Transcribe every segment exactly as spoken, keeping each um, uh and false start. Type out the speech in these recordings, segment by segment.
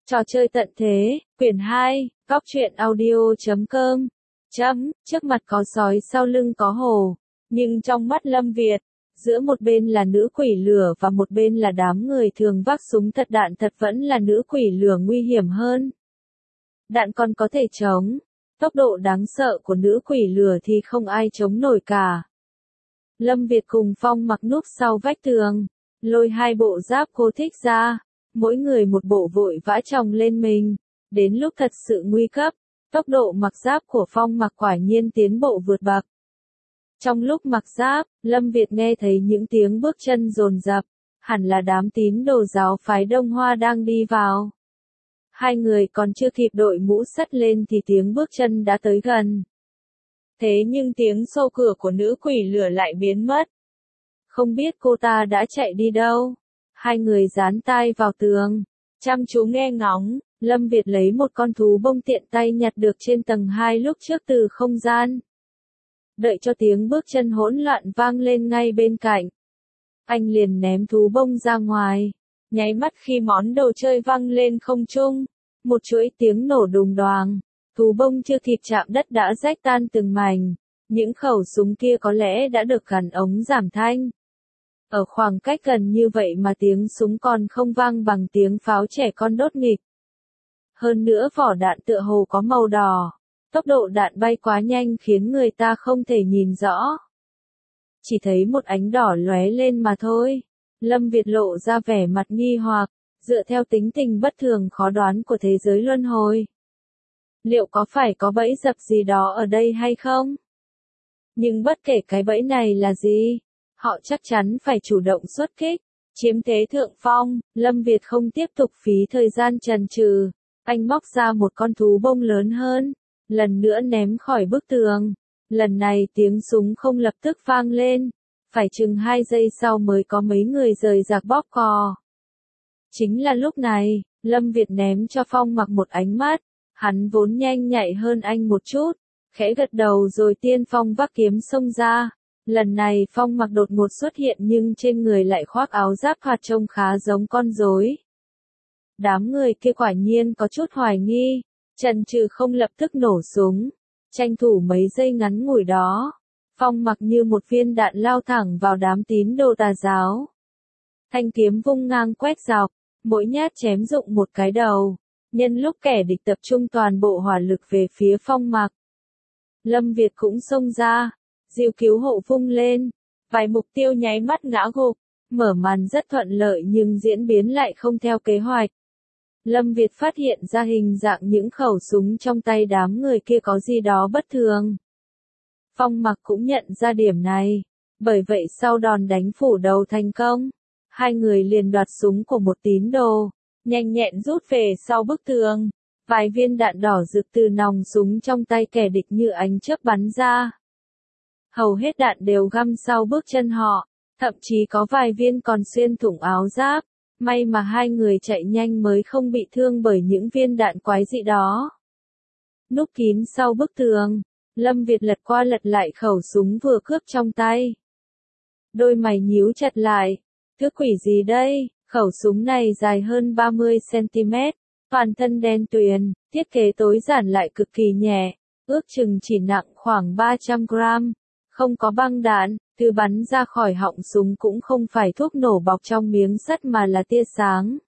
Trò chơi tận thế, quyển hai, góc truyện audio chấm com. Chấm, trước mặt có sói sau lưng có hổ. Nhưng trong mắt Lâm Việt, giữa một bên là nữ quỷ lửa và một bên là đám người thường vác súng thật đạn thật vẫn là nữ quỷ lửa nguy hiểm hơn. Đạn còn có thể chống. Tốc độ đáng sợ của nữ quỷ lửa thì không ai chống nổi cả. Lâm Việt cùng Phong mặc núp sau vách tường, lôi hai bộ giáp cô thích ra. Mỗi người một bộ vội vã chồng lên mình. Đến lúc thật sự nguy cấp, tốc độ mặc giáp của Phong mặc quả nhiên tiến bộ vượt bậc. Trong lúc mặc giáp, Lâm Việt nghe thấy những tiếng bước chân dồn dập, hẳn là đám tín đồ giáo phái Đông Hoa đang đi vào. Hai người còn chưa kịp đội mũ sắt lên thì tiếng bước chân đã tới gần. Thế nhưng tiếng xô cửa của nữ quỷ lửa lại biến mất. Không biết cô ta đã chạy đi đâu. Hai người dán tai vào tường, chăm chú nghe ngóng. Lâm Việt lấy một con thú bông tiện tay nhặt được trên tầng hai lúc trước từ không gian. Đợi cho tiếng bước chân hỗn loạn vang lên ngay bên cạnh, anh liền ném thú bông ra ngoài. Nháy mắt khi món đồ chơi văng lên không trung, một chuỗi tiếng nổ đùng đoàng, thú bông chưa kịp chạm đất đã rách tan từng mảnh. Những khẩu súng kia có lẽ đã được gắn ống giảm thanh. Ở khoảng cách gần như vậy mà tiếng súng còn không vang bằng tiếng pháo trẻ con đốt nghịch. Hơn nữa vỏ đạn tựa hồ có màu đỏ. Tốc độ đạn bay quá nhanh khiến người ta không thể nhìn rõ. Chỉ thấy một ánh đỏ lóe lên mà thôi. Lâm Việt lộ ra vẻ mặt nghi hoặc, dựa theo tính tình bất thường khó đoán của thế giới luân hồi. Liệu có phải có bẫy dập gì đó ở đây hay không? Nhưng bất kể cái bẫy này là gì, họ chắc chắn phải chủ động xuất kích, chiếm thế thượng phong. Lâm Việt không tiếp tục phí thời gian chần chừ, anh móc ra một con thú bông lớn hơn, lần nữa ném khỏi bức tường. Lần này tiếng súng không lập tức vang lên, phải chừng hai giây sau mới có mấy người rời rạc bóp cò. Chính là lúc này, Lâm Việt ném cho Phong mặc một ánh mắt, hắn vốn nhanh nhạy hơn anh một chút, khẽ gật đầu rồi tiên phong vác kiếm xông ra. Lần này Phong mặc đột ngột xuất hiện nhưng trên người lại khoác áo giáp hoạt trông khá giống con rối. Đám người kia quả nhiên có chút hoài nghi, chần chừ không lập tức nổ súng. Tranh thủ mấy giây ngắn ngủi đó, Phong mặc như một viên đạn lao thẳng vào đám tín đồ tà giáo. Thanh kiếm vung ngang quét dọc, mỗi nhát chém rụng một cái đầu. Nhân lúc kẻ địch tập trung toàn bộ hỏa lực về phía Phong mặc, Lâm Việt cũng xông ra, diều cứu hộ vung lên, vài mục tiêu nháy mắt ngã gục. Mở màn rất thuận lợi nhưng diễn biến lại không theo kế hoạch. Lâm Việt phát hiện ra hình dạng những khẩu súng trong tay đám người kia có gì đó bất thường. Phong mặc cũng nhận ra điểm này, bởi vậy sau đòn đánh phủ đầu thành công, hai người liền đoạt súng của một tín đồ, nhanh nhẹn rút về sau bức tường. Vài viên đạn đỏ rực từ nòng súng trong tay kẻ địch như ánh chớp bắn ra. Hầu hết đạn đều găm sau bước chân họ, thậm chí có vài viên còn xuyên thủng áo giáp. May mà hai người chạy nhanh mới không bị thương bởi những viên đạn quái dị đó. Núp kín sau bức tường, Lâm Việt lật qua lật lại khẩu súng vừa cướp trong tay. Đôi mày nhíu chặt lại, thứ quỷ gì đây? Khẩu súng này dài hơn ba mươi xăng-ti-mét, toàn thân đen tuyền, thiết kế tối giản lại cực kỳ nhẹ, ước chừng chỉ nặng khoảng ba trăm gam, không có băng đạn. Thứ bắn ra khỏi họng súng cũng không phải thuốc nổ bọc trong miếng sắt mà là tia sáng.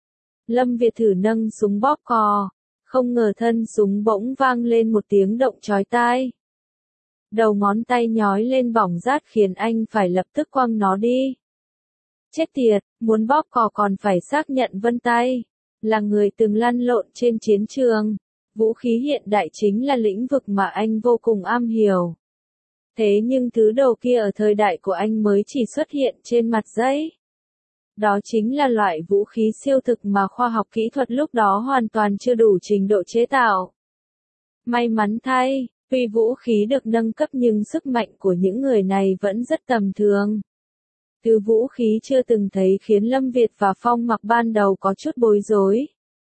Lâm Việt thử nâng súng bóp cò, không ngờ thân súng bỗng vang lên một tiếng động chói tai. Đầu ngón tay nhói lên bỏng rát khiến anh phải lập tức quăng nó đi. Chết tiệt, muốn bóp cò còn phải xác nhận vân tay. Là người từng lăn lộn trên chiến trường, vũ khí hiện đại chính là lĩnh vực mà anh vô cùng am hiểu. Thế nhưng thứ đồ kia ở thời đại của anh mới chỉ xuất hiện trên mặt giấy. Đó chính là loại vũ khí siêu thực mà khoa học kỹ thuật lúc đó hoàn toàn chưa đủ trình độ chế tạo. May mắn thay, tuy vũ khí được nâng cấp nhưng sức mạnh của những người này vẫn rất tầm thường. Thứ vũ khí chưa từng thấy khiến Lâm Việt và Phong mặc ban đầu có chút bối rối.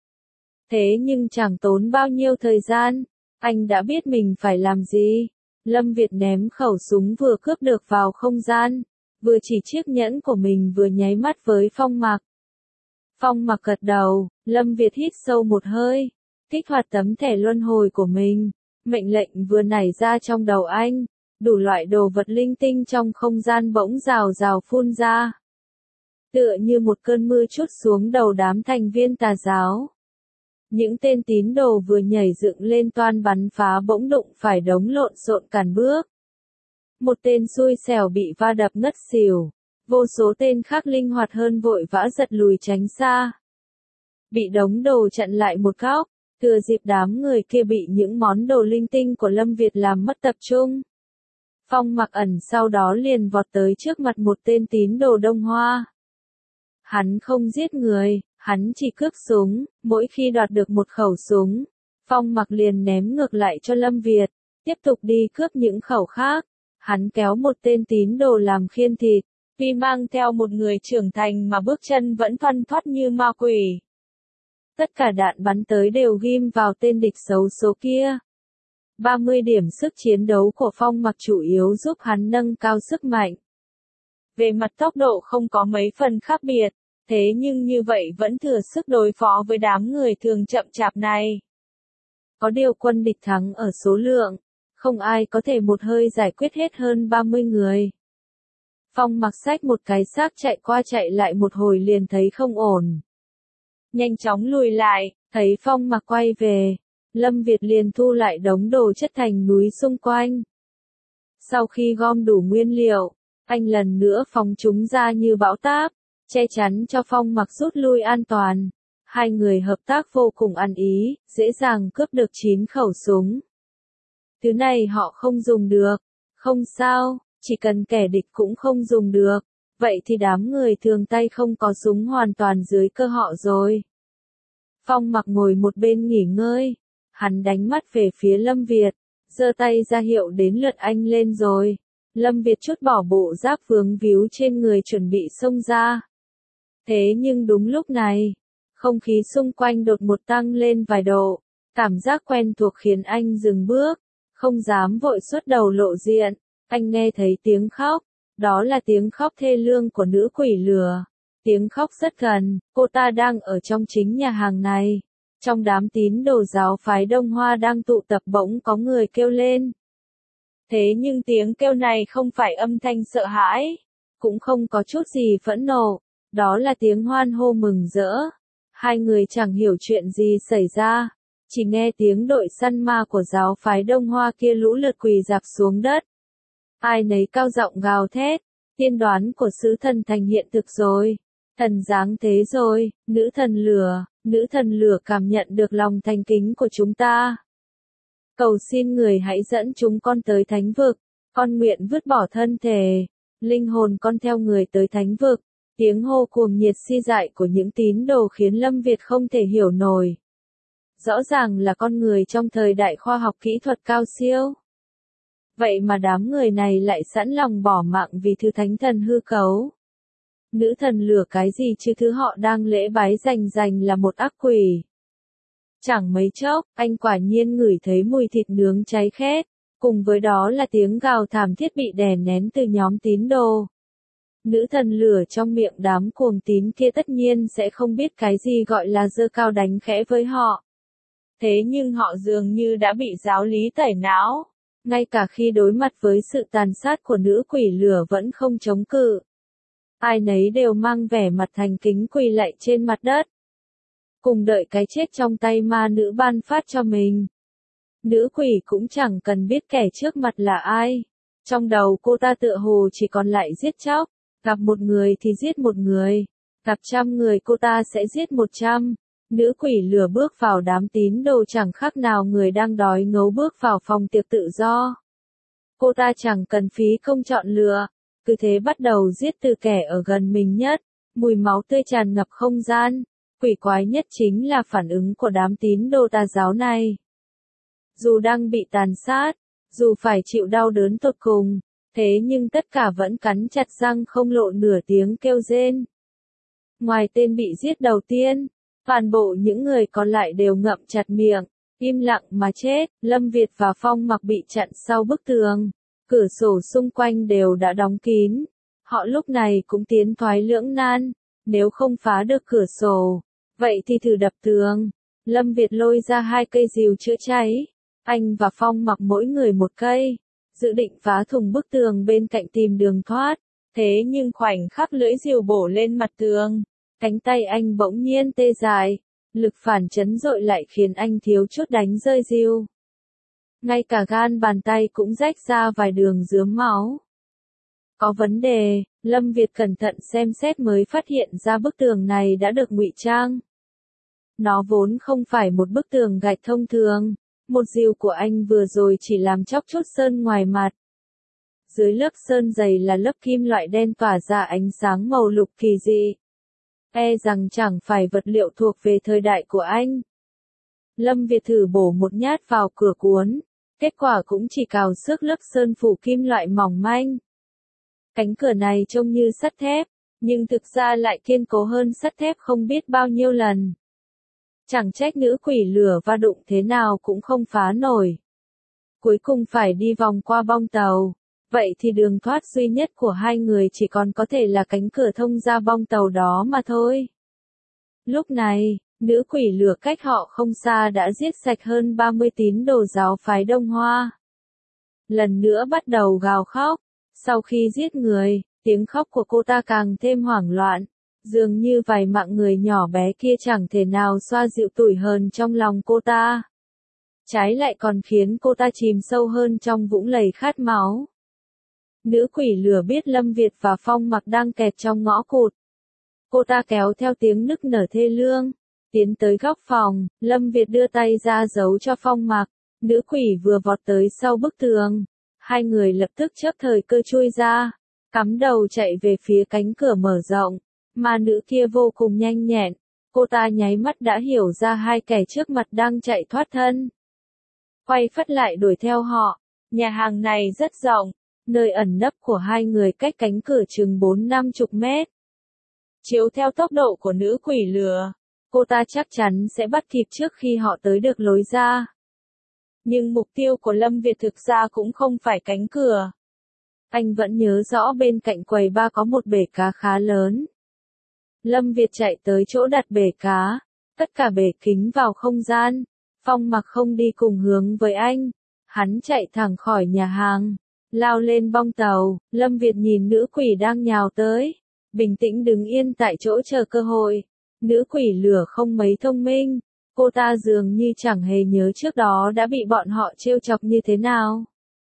Thế nhưng chẳng tốn bao nhiêu thời gian, anh đã biết mình phải làm gì. Lâm Việt ném khẩu súng vừa cướp được vào không gian, vừa chỉ chiếc nhẫn của mình vừa nháy mắt với Phong mặc. Phong Mặc gật đầu, Lâm Việt hít sâu một hơi, kích hoạt tấm thẻ luân hồi của mình. Mệnh lệnh vừa nảy ra trong đầu anh, đủ loại đồ vật linh tinh trong không gian bỗng rào rào phun ra. Tựa như một cơn mưa trút xuống đầu đám thành viên tà giáo. Những tên tín đồ vừa nhảy dựng lên toan bắn phá bỗng đụng phải đống lộn xộn cản bước. Một tên xui xẻo bị va đập ngất xỉu, vô số tên khác linh hoạt hơn vội vã giật lùi tránh xa. Bị đống đồ chặn lại một góc, thừa dịp đám người kia bị những món đồ linh tinh của Lâm Việt làm mất tập trung. Phong Mặc ẩn sau đó liền vọt tới trước mặt một tên tín đồ Đông Hoa. Hắn không giết người, hắn chỉ cướp súng, mỗi khi đoạt được một khẩu súng, Phong Mặc liền ném ngược lại cho Lâm Việt, tiếp tục đi cướp những khẩu khác. Hắn kéo một tên tín đồ làm khiên thịt, vì mang theo một người trưởng thành mà bước chân vẫn thoăn thoắt như ma quỷ. Tất cả đạn bắn tới đều ghim vào tên địch xấu số kia. ba mươi điểm sức chiến đấu của Phong Mặc chủ yếu giúp hắn nâng cao sức mạnh. Về mặt tốc độ không có mấy phần khác biệt, thế nhưng như vậy vẫn thừa sức đối phó với đám người thường chậm chạp này. Có điều quân địch thắng ở số lượng, không ai có thể một hơi giải quyết hết hơn ba mươi người. Phong Mặc xách một cái xác chạy qua chạy lại một hồi liền thấy không ổn. Nhanh chóng lùi lại, thấy Phong Mặc quay về, Lâm Việt liền thu lại đống đồ chất thành núi xung quanh. Sau khi gom đủ nguyên liệu, anh lần nữa phóng chúng ra như bão táp, che chắn cho Phong Mặc rút lui an toàn. Hai người hợp tác vô cùng ăn ý, dễ dàng cướp được chín khẩu súng. Thứ này họ không dùng được, không sao, chỉ cần kẻ địch cũng không dùng được, vậy thì đám người thường tay không có súng hoàn toàn dưới cơ họ rồi. Phong Mặc ngồi một bên nghỉ ngơi, hắn đánh mắt về phía Lâm Việt, giơ tay ra hiệu đến lượt anh lên rồi. Lâm Việt trút bỏ bộ giáp vướng víu trên người chuẩn bị xông ra. Thế nhưng đúng lúc này, không khí xung quanh đột một tăng lên vài độ, cảm giác quen thuộc khiến anh dừng bước, không dám vội xuất đầu lộ diện. Anh nghe thấy tiếng khóc, đó là tiếng khóc thê lương của nữ quỷ lửa. Tiếng khóc rất gần, cô ta đang ở trong chính nhà hàng này. Trong đám tín đồ giáo phái Đông Hoa đang tụ tập bỗng có người kêu lên. Thế nhưng tiếng kêu này không phải âm thanh sợ hãi, cũng không có chút gì phẫn nộ, đó là tiếng hoan hô mừng rỡ. Hai người chẳng hiểu chuyện gì xảy ra, chỉ nghe tiếng đội săn ma của giáo phái Đông Hoa kia lũ lượt quỳ rạp xuống đất. Ai nấy cao giọng gào thét, tiên đoán của sứ thần thành hiện thực rồi, thần giáng thế rồi, nữ thần lửa, nữ thần lửa cảm nhận được lòng thành kính của chúng ta. Cầu xin người hãy dẫn chúng con tới thánh vực, con nguyện vứt bỏ thân thể, linh hồn con theo người tới thánh vực. Tiếng hô cuồng nhiệt si dại của những tín đồ khiến Lâm Việt không thể hiểu nổi. Rõ ràng là con người trong thời đại khoa học kỹ thuật cao siêu. Vậy mà đám người này lại sẵn lòng bỏ mạng vì thứ thánh thần hư cấu. Nữ thần lửa cái gì chứ thứ họ đang lễ bái rành rành là một ác quỷ. Chẳng mấy chốc, anh quả nhiên ngửi thấy mùi thịt nướng cháy khét, cùng với đó là tiếng gào thảm thiết bị đè nén từ nhóm tín đồ. Nữ thần lửa trong miệng đám cuồng tín kia tất nhiên sẽ không biết cái gì gọi là giơ cao đánh khẽ với họ. Thế nhưng họ dường như đã bị giáo lý tẩy não, ngay cả khi đối mặt với sự tàn sát của nữ quỷ lửa vẫn không chống cự. Ai nấy đều mang vẻ mặt thành kính quỳ lạy trên mặt đất, cùng đợi cái chết trong tay ma nữ ban phát cho mình. Nữ quỷ cũng chẳng cần biết kẻ trước mặt là ai, trong đầu cô ta tựa hồ chỉ còn lại giết chóc. Gặp một người thì giết một người, gặp trăm người cô ta sẽ giết một trăm. Nữ quỷ lửa bước vào đám tín đồ chẳng khác nào người đang đói ngấu bước vào phòng tiệc tự do. Cô ta chẳng cần phí công chọn lựa, cứ thế bắt đầu giết từ kẻ ở gần mình nhất, mùi máu tươi tràn ngập không gian. Quỷ quái nhất chính là phản ứng của đám tín đồ tà giáo này. Dù đang bị tàn sát, dù phải chịu đau đớn tột cùng, thế nhưng tất cả vẫn cắn chặt răng không lộ nửa tiếng kêu rên. Ngoài tên bị giết đầu tiên, toàn bộ những người còn lại đều ngậm chặt miệng, im lặng mà chết. Lâm Việt và Phong Mặc bị chặn sau bức tường, cửa sổ xung quanh đều đã đóng kín. Họ lúc này cũng tiến thoái lưỡng nan, Nếu không phá được cửa sổ, vậy thì thử đập tường. Lâm Việt lôi ra hai cây rìu chữa cháy. Anh và Phong Mặc mỗi người một cây, dự định phá thủng bức tường bên cạnh tìm đường thoát. Thế nhưng khoảnh khắc lưỡi rìu bổ lên mặt tường, cánh tay anh bỗng nhiên tê dại, lực phản chấn dội lại khiến anh thiếu chút đánh rơi rìu. Ngay cả gan bàn tay cũng rách ra vài đường rướm máu. Có vấn đề, Lâm Việt cẩn thận xem xét mới phát hiện ra bức tường này đã được ngụy trang. Nó vốn không phải một bức tường gạch thông thường, một rìu của anh vừa rồi chỉ làm chóc chút sơn ngoài mặt. Dưới lớp sơn dày là lớp kim loại đen tỏa ra ánh sáng màu lục kỳ dị. E rằng chẳng phải vật liệu thuộc về thời đại của anh. Lâm Việt thử bổ một nhát vào cửa cuốn, kết quả cũng chỉ cào xước lớp sơn phủ kim loại mỏng manh. Cánh cửa này trông như sắt thép, nhưng thực ra lại kiên cố hơn sắt thép không biết bao nhiêu lần. Chẳng trách nữ quỷ lửa va đụng thế nào cũng không phá nổi. Cuối cùng phải đi vòng qua bong tàu. Vậy thì đường thoát duy nhất của hai người chỉ còn có thể là cánh cửa thông ra bong tàu đó mà thôi. Lúc này, nữ quỷ lửa cách họ không xa đã giết sạch hơn ba mươi tín đồ giáo phái Đông Hoa. Lần nữa bắt đầu gào khóc. Sau khi giết người, tiếng khóc của cô ta càng thêm hoảng loạn. Dường như vài mạng người nhỏ bé kia chẳng thể nào xoa dịu tủi hờn trong lòng cô ta. Trái lại còn khiến cô ta chìm sâu hơn trong vũng lầy khát máu. Nữ quỷ lửa biết Lâm Việt và Phong Mặc đang kẹt trong ngõ cụt. Cô ta kéo theo tiếng nức nở thê lương, tiến tới góc phòng, Lâm Việt đưa tay ra giấu cho Phong Mặc. Nữ quỷ vừa vọt tới sau bức tường. Hai người lập tức chớp thời cơ chui ra, cắm đầu chạy về phía cánh cửa mở rộng. Mà nữ kia vô cùng nhanh nhẹn, cô ta nháy mắt đã hiểu ra hai kẻ trước mặt đang chạy thoát thân. Quay phắt lại đuổi theo họ, nhà hàng này rất rộng, nơi ẩn nấp của hai người cách cánh cửa chừng bốn năm chục mét. Chiếu theo tốc độ của nữ quỷ lửa, cô ta chắc chắn sẽ bắt kịp trước khi họ tới được lối ra. Nhưng mục tiêu của Lâm Việt thực ra cũng không phải cánh cửa. Anh vẫn nhớ rõ bên cạnh quầy bar có một bể cá khá lớn. Lâm Việt chạy tới chỗ đặt bể cá, tất cả bể kính vào không gian. Phong Mặc không đi cùng hướng với anh, hắn chạy thẳng khỏi nhà hàng, lao lên bong tàu. Lâm Việt nhìn nữ quỷ đang nhào tới, bình tĩnh đứng yên tại chỗ chờ cơ hội. Nữ quỷ lửa không mấy thông minh, cô ta dường như chẳng hề nhớ trước đó đã bị bọn họ trêu chọc như thế nào.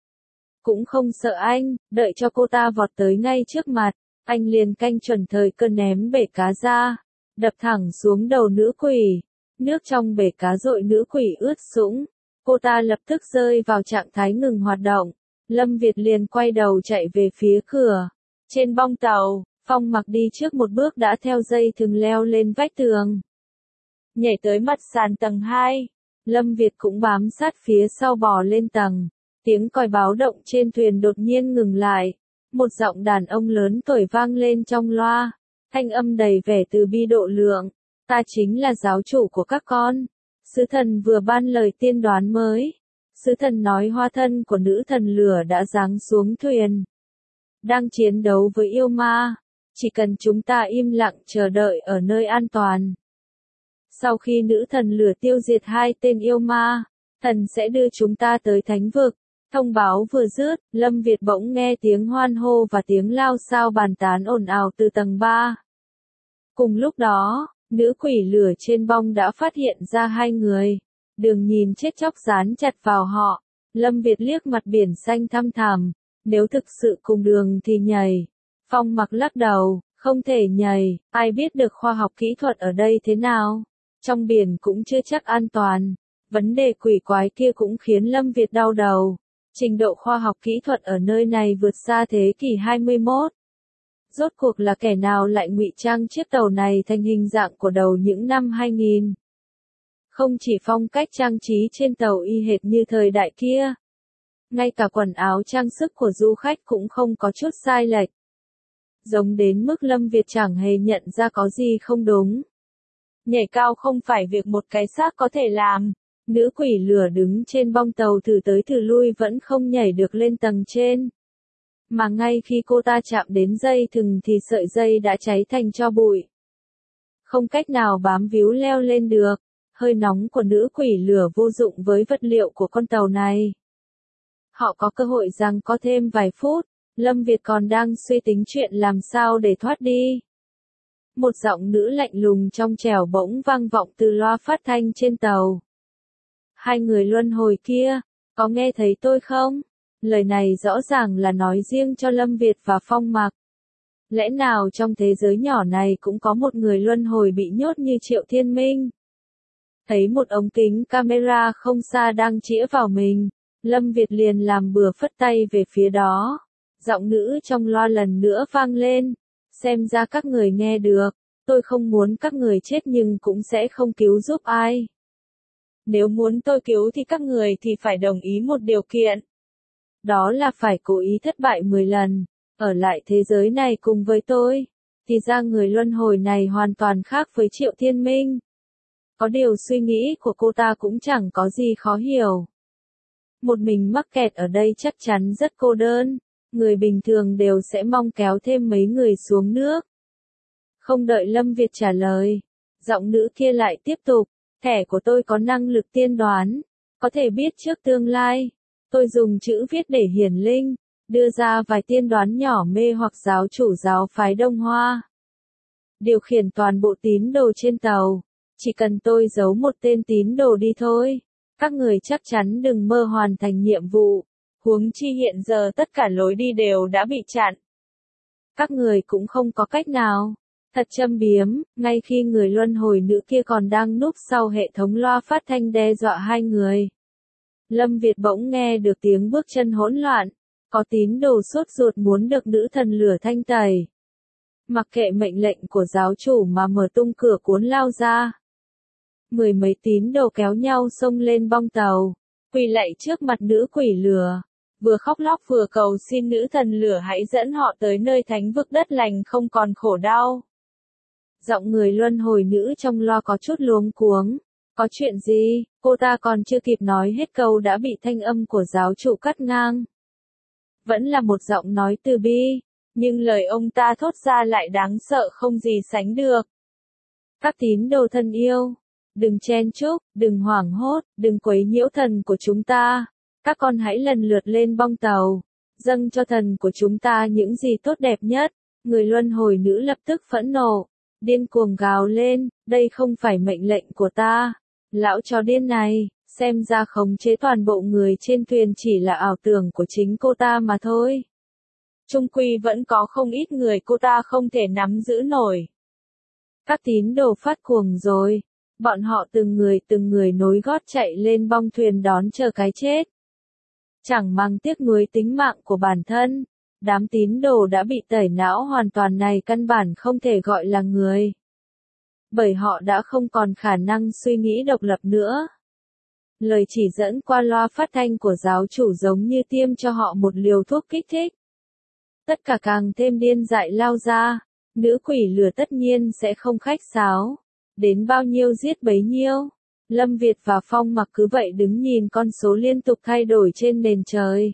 Cũng không sợ anh, đợi cho cô ta vọt tới ngay trước mặt. Anh liền canh chuẩn thời cơ ném bể cá ra, đập thẳng xuống đầu nữ quỷ. Nước trong bể cá dội nữ quỷ ướt sũng. Cô ta lập tức rơi vào trạng thái ngừng hoạt động. Lâm Việt liền quay đầu chạy về phía cửa. Trên bong tàu, Phong Mặc đi trước một bước đã theo dây thừng leo lên vách tường. Nhảy tới mặt sàn tầng hai. Lâm Việt cũng bám sát phía sau bò lên tầng. Tiếng còi báo động trên thuyền đột nhiên ngừng lại. Một giọng đàn ông lớn tuổi vang lên trong loa, thanh âm đầy vẻ từ bi độ lượng. Ta chính là giáo chủ của các con. Sứ thần vừa ban lời tiên đoán mới. Sứ thần nói hóa thân của nữ thần lửa đã giáng xuống thuyền. Đang chiến đấu với yêu ma. Chỉ cần chúng ta im lặng chờ đợi ở nơi an toàn. Sau khi nữ thần lửa tiêu diệt hai tên yêu ma, thần sẽ đưa chúng ta tới thánh vực. Thông báo vừa dứt, Lâm Việt bỗng nghe tiếng hoan hô và tiếng lao xao bàn tán ồn ào từ tầng ba. Cùng lúc đó, nữ quỷ lửa trên bong đã phát hiện ra hai người. Đường nhìn chết chóc dán chặt vào họ. Lâm Việt liếc mặt biển xanh thăm thẳm. Nếu thực sự cùng đường thì nhảy. Phong Mặc lắc đầu, không thể nhảy. Ai biết được khoa học kỹ thuật ở đây thế nào. Trong biển cũng chưa chắc an toàn. Vấn đề quỷ quái kia cũng khiến Lâm Việt đau đầu. Trình độ khoa học kỹ thuật ở nơi này vượt xa thế kỷ hai mươi mốt. Rốt cuộc là kẻ nào lại ngụy trang chiếc tàu này thành hình dạng của đầu những năm hai nghìn. Không chỉ phong cách trang trí trên tàu y hệt như thời đại kia. Ngay cả quần áo trang sức của du khách cũng không có chút sai lệch. Giống đến mức Lâm Việt chẳng hề nhận ra có gì không đúng. Nhảy cao không phải việc một cái xác có thể làm. Nữ quỷ lửa đứng trên bong tàu thử tới thử lui vẫn không nhảy được lên tầng trên. Mà ngay khi cô ta chạm đến dây thừng thì sợi dây đã cháy thành tro bụi. không cách nào bám víu leo lên được. Hơi nóng của nữ quỷ lửa vô dụng với vật liệu của con tàu này. Họ có cơ hội rằng có thêm vài phút, Lâm Việt còn đang suy tính chuyện làm sao để thoát đi. Một giọng nữ lạnh lùng trong trẻo bỗng vang vọng từ loa phát thanh trên tàu. Hai người luân hồi kia, có nghe thấy tôi không? Lời này rõ ràng là nói riêng cho Lâm Việt và Phong Mặc. Lẽ nào trong thế giới nhỏ này cũng có một người luân hồi bị nhốt như Triệu Thiên Minh? Thấy một ống kính camera không xa đang chĩa vào mình, Lâm Việt liền làm bừa phất tay về phía đó. Giọng nữ trong loa lần nữa vang lên. Xem ra các người nghe được, tôi không muốn các người chết nhưng cũng sẽ không cứu giúp ai. Nếu muốn tôi cứu thì các người thì phải đồng ý một điều kiện. Đó là phải cố ý thất bại mười lần, ở lại thế giới này cùng với tôi. Thì ra người luân hồi này hoàn toàn khác với Triệu Thiên Minh. Có điều suy nghĩ của cô ta cũng chẳng có gì khó hiểu. Một mình mắc kẹt ở đây chắc chắn rất cô đơn. Người bình thường đều sẽ mong kéo thêm mấy người xuống nước. Không đợi Lâm Việt trả lời, giọng nữ kia lại tiếp tục, thẻ của tôi có năng lực tiên đoán, có thể biết trước tương lai. Tôi dùng chữ viết để hiển linh, đưa ra vài tiên đoán nhỏ mê hoặc giáo chủ giáo phái Đông Hoa. Điều khiển toàn bộ tín đồ trên tàu, chỉ cần tôi giấu một tên tín đồ đi thôi. Các người chắc chắn đừng mơ hoàn thành nhiệm vụ. Huống chi hiện giờ tất cả lối đi đều đã bị chặn. Các người cũng không có cách nào. Thật châm biếm, ngay khi người luân hồi nữ kia còn đang núp sau hệ thống loa phát thanh đe dọa hai người. Lâm Việt bỗng nghe được tiếng bước chân hỗn loạn. Có tín đồ sốt ruột muốn được nữ thần lửa thanh tẩy. Mặc kệ mệnh lệnh của giáo chủ mà mở tung cửa cuốn lao ra. Mười mấy tín đồ kéo nhau xông lên bong tàu, quỳ lạy trước mặt nữ quỷ lửa. Vừa khóc lóc vừa cầu xin nữ thần lửa hãy dẫn họ tới nơi thánh vực đất lành không còn khổ đau. Giọng người luân hồi nữ trong loa có chút luống cuống. Có chuyện gì? Cô ta còn chưa kịp nói hết câu đã bị thanh âm của giáo chủ cắt ngang. Vẫn là một giọng nói từ bi, nhưng lời ông ta thốt ra lại đáng sợ không gì sánh được. Các tín đồ thân yêu, đừng chen chúc, đừng hoảng hốt, đừng quấy nhiễu thần của chúng ta. Các con hãy lần lượt lên bong tàu, dâng cho thần của chúng ta những gì tốt đẹp nhất. Người luân hồi nữ lập tức phẫn nộ, điên cuồng gào lên, đây không phải mệnh lệnh của ta. Lão chó điên này, xem ra khống chế toàn bộ người trên thuyền chỉ là ảo tưởng của chính cô ta mà thôi. Chung quy vẫn có không ít người cô ta không thể nắm giữ nổi. Các tín đồ phát cuồng rồi, bọn họ từng người từng người nối gót chạy lên bong thuyền đón chờ cái chết. Chẳng mang tiếc nuối tính mạng của bản thân, đám tín đồ đã bị tẩy não hoàn toàn này căn bản không thể gọi là người. Bởi họ đã không còn khả năng suy nghĩ độc lập nữa. Lời chỉ dẫn qua loa phát thanh của giáo chủ giống như tiêm cho họ một liều thuốc kích thích. Tất cả càng thêm điên dại lao ra, nữ quỷ lửa tất nhiên sẽ không khách sáo. Đến bao nhiêu giết bấy nhiêu. Lâm Việt và Phong Mặc cứ vậy đứng nhìn con số liên tục thay đổi trên nền trời.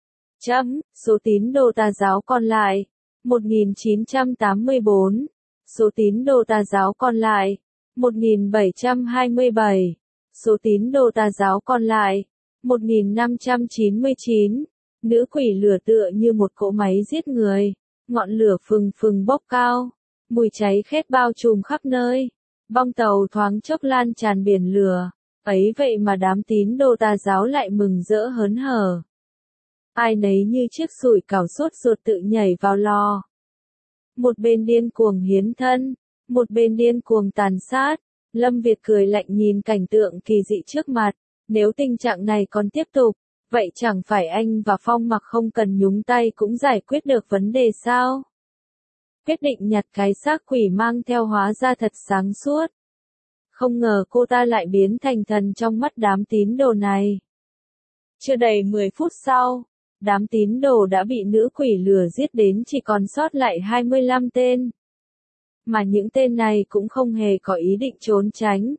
Chấm, số tín đồ tà giáo còn lại, một nghìn chín trăm tám mươi bốn. Số tín đồ tà giáo còn lại, một nghìn bảy trăm hai mươi bảy. Số tín đồ tà giáo còn lại, một nghìn năm trăm chín mươi chín. Nữ quỷ lửa tựa như một cỗ máy giết người. Ngọn lửa phừng phừng bốc cao. Mùi cháy khét bao trùm khắp nơi. Bong tàu thoáng chốc lan tràn biển lửa. Ấy vậy mà đám tín đồ tà giáo lại mừng rỡ hớn hở. Ai nấy như chiếc sủi cảo sốt ruột tự nhảy vào lò. Một bên điên cuồng hiến thân, một bên điên cuồng tàn sát. Lâm Việt cười lạnh nhìn cảnh tượng kỳ dị trước mặt. Nếu tình trạng này còn tiếp tục, vậy chẳng phải anh và Phong Mặc không cần nhúng tay cũng giải quyết được vấn đề sao? Quyết định nhặt cái xác quỷ mang theo hóa ra thật sáng suốt. Không ngờ cô ta lại biến thành thần trong mắt đám tín đồ này. Chưa đầy mười phút sau, đám tín đồ đã bị nữ quỷ lửa giết đến chỉ còn sót lại hai mươi lăm tên. Mà những tên này cũng không hề có ý định trốn tránh.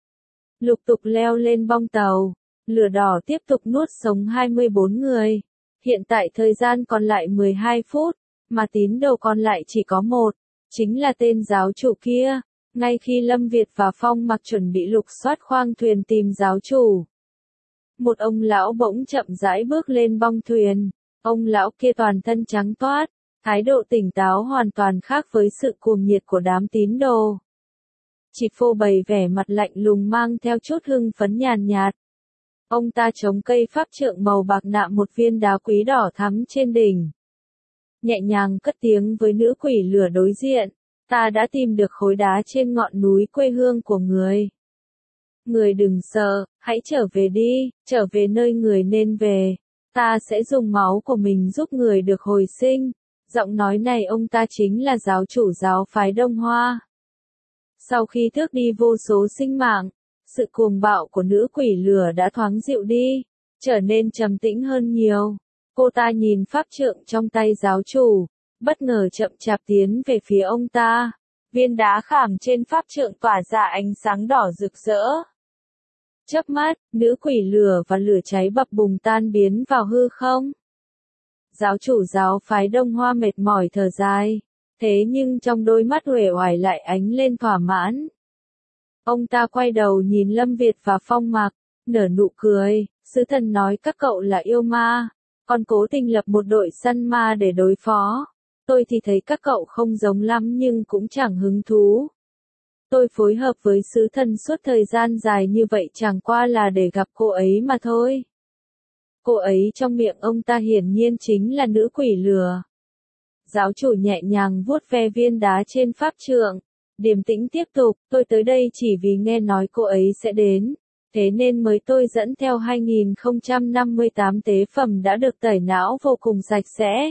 Lục tục leo lên bong tàu, lửa đỏ tiếp tục nuốt sống hai mươi bốn người. Hiện tại thời gian còn lại mười hai phút, mà tín đồ còn lại chỉ có một, chính là tên giáo chủ kia. Ngay khi Lâm Việt và Phong Mặc chuẩn bị lục soát khoang thuyền tìm giáo chủ, một ông lão bỗng chậm rãi bước lên bong thuyền. Ông lão kia toàn thân trắng toát, thái độ tỉnh táo hoàn toàn khác với sự cuồng nhiệt của đám tín đồ. Chỉ phô bày vẻ mặt lạnh lùng mang theo chút hưng phấn nhàn nhạt. Ông ta chống cây pháp trượng màu bạc nạm một viên đá quý đỏ thắm trên đỉnh. Nhẹ nhàng cất tiếng với nữ quỷ lửa đối diện. Ta đã tìm được khối đá trên ngọn núi quê hương của người. Người đừng sợ, hãy trở về đi, trở về nơi người nên về. Ta sẽ dùng máu của mình giúp người được hồi sinh. Giọng nói này ông ta chính là giáo chủ giáo phái Đông Hoa. Sau khi tước đi vô số sinh mạng, sự cuồng bạo của nữ quỷ lửa đã thoáng dịu đi, trở nên trầm tĩnh hơn nhiều. Cô ta nhìn pháp trượng trong tay giáo chủ, bất ngờ chậm chạp tiến về phía ông ta. Viên đá khảm trên pháp trượng tỏa ra ánh sáng đỏ rực rỡ. Chớp mắt, nữ quỷ lửa và lửa cháy bập bùng tan biến vào hư không. Giáo chủ giáo phái Đông Hoa mệt mỏi thở dài, thế nhưng trong đôi mắt uể oải lại ánh lên thỏa mãn. Ông ta quay đầu nhìn Lâm Việt và Phong Mặc, nở nụ cười. Sứ thần nói các cậu là yêu ma, còn cố tình lập một đội săn ma để đối phó. Tôi thì thấy các cậu không giống lắm nhưng cũng chẳng hứng thú. Tôi phối hợp với sứ thần suốt thời gian dài như vậy chẳng qua là để gặp cô ấy mà thôi. Cô ấy trong miệng ông ta hiển nhiên chính là nữ quỷ lửa. Giáo chủ nhẹ nhàng vuốt ve viên đá trên pháp trượng, điềm tĩnh tiếp tục, tôi tới đây chỉ vì nghe nói cô ấy sẽ đến, thế nên mới tôi dẫn theo hai nghìn không trăm năm mươi tám tế phẩm đã được tẩy não vô cùng sạch sẽ.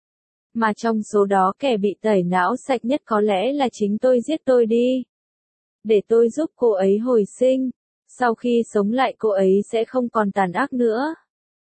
Mà trong số đó kẻ bị tẩy não sạch nhất có lẽ là chính tôi, giết tôi đi. Để tôi giúp cô ấy hồi sinh, sau khi sống lại cô ấy sẽ không còn tàn ác nữa.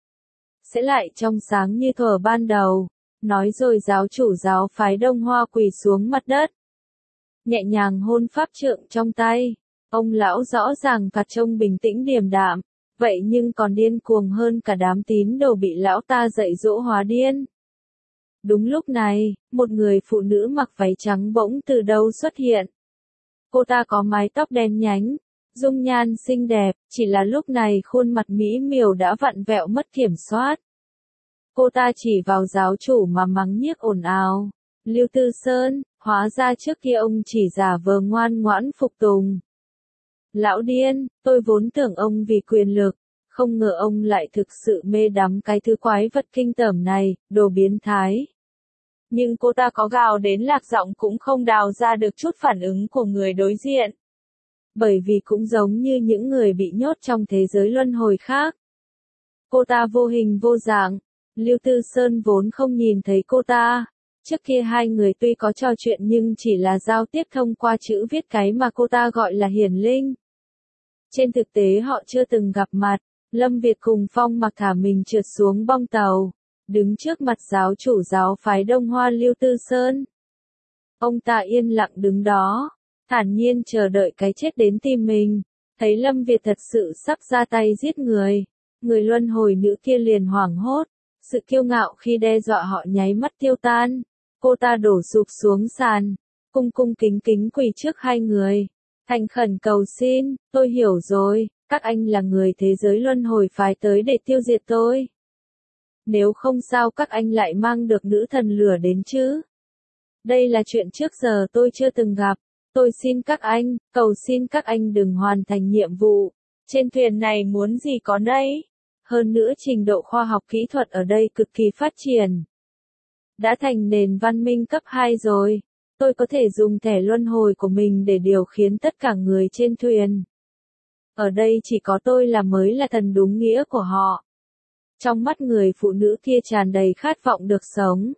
Sẽ lại trong sáng như thuở ban đầu. Nói rồi giáo chủ giáo phái Đông Hoa quỳ xuống mặt đất. Nhẹ nhàng hôn pháp trượng trong tay. Ông lão rõ ràng phạt trông bình tĩnh điềm đạm, vậy nhưng còn điên cuồng hơn cả đám tín đồ bị lão ta dạy dỗ hóa điên. Đúng lúc này, một người phụ nữ mặc váy trắng bỗng từ đâu xuất hiện. Cô ta có mái tóc đen nhánh, dung nhan xinh đẹp, chỉ là lúc này khuôn mặt mỹ miều đã vặn vẹo mất kiểm soát. Cô ta chỉ vào giáo chủ mà mắng nhiếc ồn ào. Lưu Tư Sơn, hóa ra trước kia ông chỉ giả vờ ngoan ngoãn phục tùng. Lão điên, tôi vốn tưởng ông vì quyền lực, không ngờ ông lại thực sự mê đắm cái thứ quái vật kinh tởm này, đồ biến thái. Nhưng cô ta có gào đến lạc giọng cũng không đào ra được chút phản ứng của người đối diện. Bởi vì cũng giống như những người bị nhốt trong thế giới luân hồi khác. Cô ta vô hình vô dạng. Lưu Tư Sơn vốn không nhìn thấy cô ta. Trước kia hai người tuy có trò chuyện nhưng chỉ là giao tiếp thông qua chữ viết cái mà cô ta gọi là hiển linh. Trên thực tế họ chưa từng gặp mặt. Lâm Việt cùng Phong Mặc thả mình trượt xuống bong tàu, đứng trước mặt giáo chủ giáo phái Đông Hoa Lưu Tư Sơn. Ông ta yên lặng đứng đó, thản nhiên chờ đợi cái chết đến tìm mình. Thấy Lâm Việt thật sự sắp ra tay giết người, người luân hồi nữ kia liền hoảng hốt. Sự kiêu ngạo khi đe dọa họ nháy mắt tiêu tan. Cô ta đổ sụp xuống sàn, cung cung kính kính quỳ trước hai người, thành khẩn cầu xin, tôi hiểu rồi, các anh là người thế giới luân hồi phái tới để tiêu diệt tôi. Nếu không sao các anh lại mang được nữ thần lửa đến chứ? Đây là chuyện trước giờ tôi chưa từng gặp. Tôi xin các anh, cầu xin các anh đừng hoàn thành nhiệm vụ. Trên thuyền này muốn gì có nấy. Hơn nữa trình độ khoa học kỹ thuật ở đây cực kỳ phát triển. Đã thành nền văn minh cấp hai rồi. Tôi có thể dùng thẻ luân hồi của mình để điều khiển tất cả người trên thuyền. Ở đây chỉ có tôi là mới là thần đúng nghĩa của họ. Trong mắt người phụ nữ kia tràn đầy khát vọng được sống.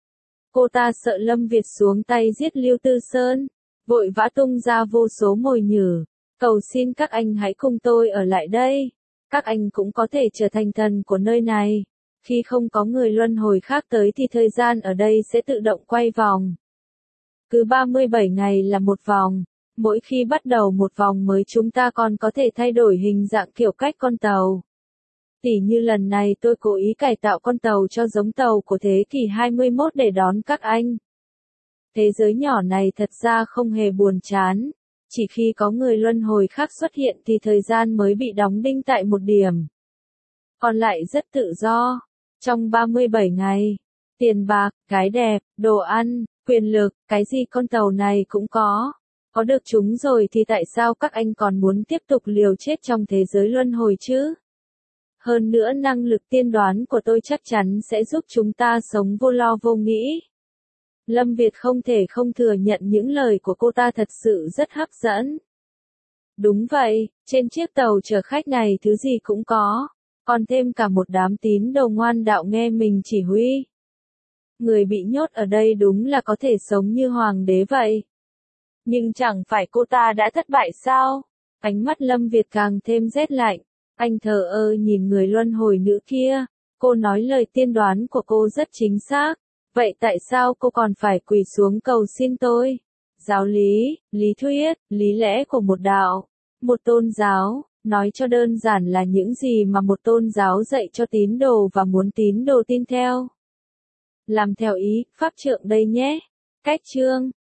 Cô ta sợ Lâm Việt xuống tay giết Lưu Tư Sơn, vội vã tung ra vô số mồi nhử. Cầu xin các anh hãy cùng tôi ở lại đây. Các anh cũng có thể trở thành thần của nơi này. Khi không có người luân hồi khác tới thì thời gian ở đây sẽ tự động quay vòng. Cứ ba mươi bảy ngày là một vòng. Mỗi khi bắt đầu một vòng mới chúng ta còn có thể thay đổi hình dạng kiểu cách con tàu. Tỉ như lần này tôi cố ý cải tạo con tàu cho giống tàu của thế kỷ hai mươi mốt để đón các anh. Thế giới nhỏ này thật ra không hề buồn chán. Chỉ khi có người luân hồi khác xuất hiện thì thời gian mới bị đóng đinh tại một điểm. Còn lại rất tự do. Trong ba mươi bảy ngày, tiền bạc, gái đẹp, đồ ăn, quyền lực, cái gì con tàu này cũng có. Có được chúng rồi thì tại sao các anh còn muốn tiếp tục liều chết trong thế giới luân hồi chứ? Hơn nữa năng lực tiên đoán của tôi chắc chắn sẽ giúp chúng ta sống vô lo vô nghĩ. Lâm Việt không thể không thừa nhận những lời của cô ta thật sự rất hấp dẫn. Đúng vậy, trên chiếc tàu chở khách này thứ gì cũng có, còn thêm cả một đám tín đồ ngoan đạo nghe mình chỉ huy. Người bị nhốt ở đây đúng là có thể sống như hoàng đế vậy. Nhưng chẳng phải cô ta đã thất bại sao? Ánh mắt Lâm Việt càng thêm rét lạnh. Anh thờ ơ nhìn người luân hồi nữ kia. Cô nói lời tiên đoán của cô rất chính xác. Vậy tại sao cô còn phải quỳ xuống cầu xin tôi? Giáo lý, lý thuyết, lý lẽ của một đạo, một tôn giáo, nói cho đơn giản là những gì mà một tôn giáo dạy cho tín đồ và muốn tín đồ tin theo. Làm theo ý, pháp trượng đây nhé. Cách chương